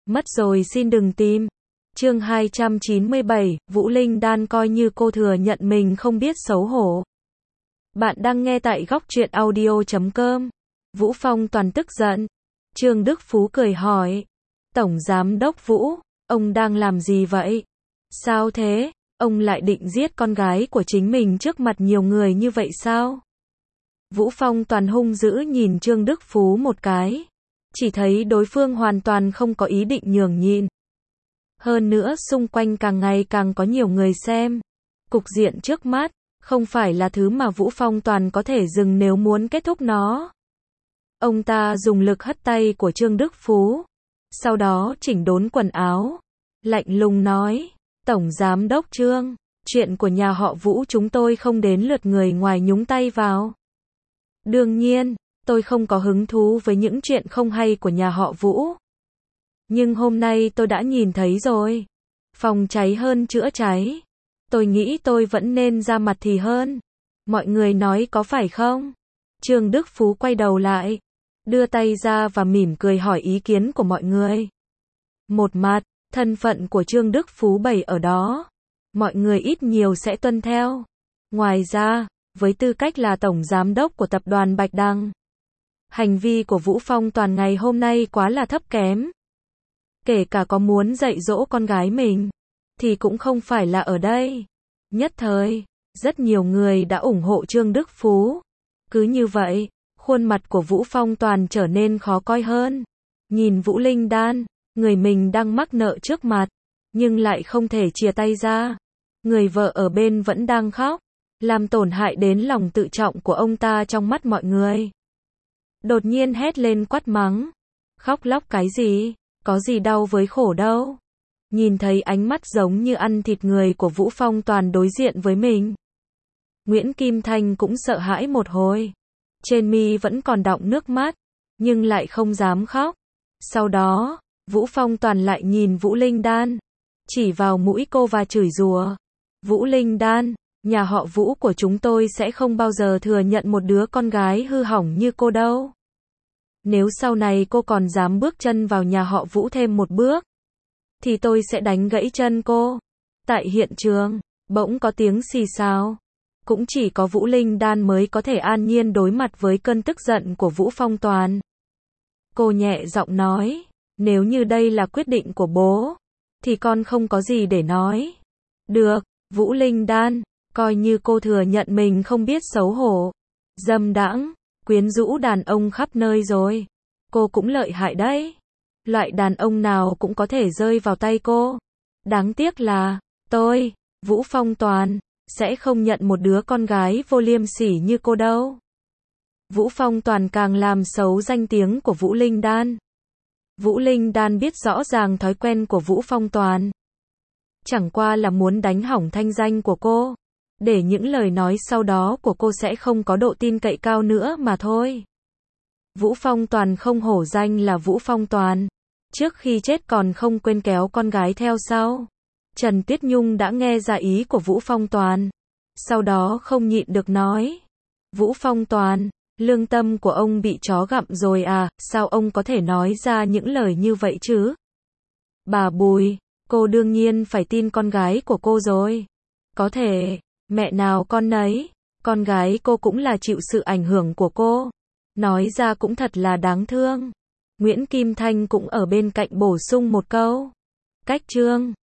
Mất rồi xin đừng tìm. Chương 297, Vũ Linh Đan coi như cô thừa nhận mình không biết xấu hổ. Bạn đang nghe tại góc truyện audio.com. Vũ Phong Toàn tức giận. Trương Đức Phú cười hỏi. Tổng Giám đốc Vũ, ông đang làm gì vậy? Sao thế? Ông lại định giết con gái của chính mình trước mặt nhiều người như vậy sao? Vũ Phong Toàn hung dữ nhìn Trương Đức Phú một cái. Chỉ thấy đối phương hoàn toàn không có ý định nhường nhịn. Hơn nữa xung quanh càng ngày càng có nhiều người xem. Cục diện trước mắt, không phải là thứ mà Vũ Phong Toàn có thể dừng nếu muốn kết thúc nó. Ông ta dùng lực hất tay của Trương Đức Phú. Sau đó chỉnh đốn quần áo. Lạnh lùng nói, Tổng Giám đốc Trương, chuyện của nhà họ Vũ chúng tôi không đến lượt người ngoài nhúng tay vào. Đương nhiên, tôi không có hứng thú với những chuyện không hay của nhà họ Vũ. Nhưng hôm nay tôi đã nhìn thấy rồi. Phòng cháy hơn chữa cháy. Tôi nghĩ tôi vẫn nên ra mặt thì hơn. Mọi người nói có phải không? Trương Đức Phú quay đầu lại, đưa tay ra và mỉm cười hỏi ý kiến của mọi người. Một mặt, thân phận của Trương Đức Phú bày ở đó. Mọi người ít nhiều sẽ tuân theo. Ngoài ra, với tư cách là Tổng Giám đốc của tập đoàn Bạch Đằng, hành vi của Vũ Phong Toàn ngày hôm nay quá là thấp kém. Kể cả có muốn dạy dỗ con gái mình, thì cũng không phải là ở đây. Nhất thời, rất nhiều người đã ủng hộ Trương Đức Phú. Cứ như vậy, khuôn mặt của Vũ Phong Toàn trở nên khó coi hơn. Nhìn Vũ Linh Đan, người mình đang mắc nợ trước mặt, nhưng lại không thể chia tay ra. Người vợ ở bên vẫn đang khóc, làm tổn hại đến lòng tự trọng của ông ta trong mắt mọi người. Đột nhiên hét lên quát mắng. Khóc lóc cái gì? Có gì đau với khổ đâu. Nhìn thấy ánh mắt giống như ăn thịt người của Vũ Phong Toàn đối diện với mình, Nguyễn Kim Thanh cũng sợ hãi một hồi. Trên mi vẫn còn đọng nước mắt, nhưng lại không dám khóc. Sau đó, Vũ Phong Toàn lại nhìn Vũ Linh Đan, chỉ vào mũi cô và chửi rủa. Vũ Linh Đan, nhà họ Vũ của chúng tôi sẽ không bao giờ thừa nhận một đứa con gái hư hỏng như cô đâu. Nếu sau này cô còn dám bước chân vào nhà họ Vũ thêm một bước, thì tôi sẽ đánh gãy chân cô. Tại hiện trường, bỗng có tiếng xì xào. Cũng chỉ có Vũ Linh Đan mới có thể an nhiên đối mặt với cơn tức giận của Vũ Phong Toàn. Cô nhẹ giọng nói, nếu như đây là quyết định của bố, thì con không có gì để nói. Được, Vũ Linh Đan, coi như cô thừa nhận mình không biết xấu hổ, dâm đãng, quyến rũ đàn ông khắp nơi rồi. Cô cũng lợi hại đấy. Loại đàn ông nào cũng có thể rơi vào tay cô. Đáng tiếc là, tôi, Vũ Phong Toàn, sẽ không nhận một đứa con gái vô liêm sỉ như cô đâu. Vũ Phong Toàn càng làm xấu danh tiếng của Vũ Linh Đan. Vũ Linh Đan biết rõ ràng thói quen của Vũ Phong Toàn. Chẳng qua là muốn đánh hỏng thanh danh của cô, để những lời nói sau đó của cô sẽ không có độ tin cậy cao nữa mà thôi. Vũ Phong Toàn không hổ danh là Vũ Phong Toàn. Trước khi chết còn không quên kéo con gái theo sau. Trần Tiết Nhung đã nghe ra ý của Vũ Phong Toàn. Sau đó không nhịn được nói. Vũ Phong Toàn, lương tâm của ông bị chó gặm rồi à, sao ông có thể nói ra những lời như vậy chứ? Bà Bùi, cô đương nhiên phải tin con gái của cô rồi. Có thể, mẹ nào con nấy, con gái cô cũng là chịu sự ảnh hưởng của cô. Nói ra cũng thật là đáng thương. Nguyễn Kim Thanh cũng ở bên cạnh bổ sung một câu. Cách Trương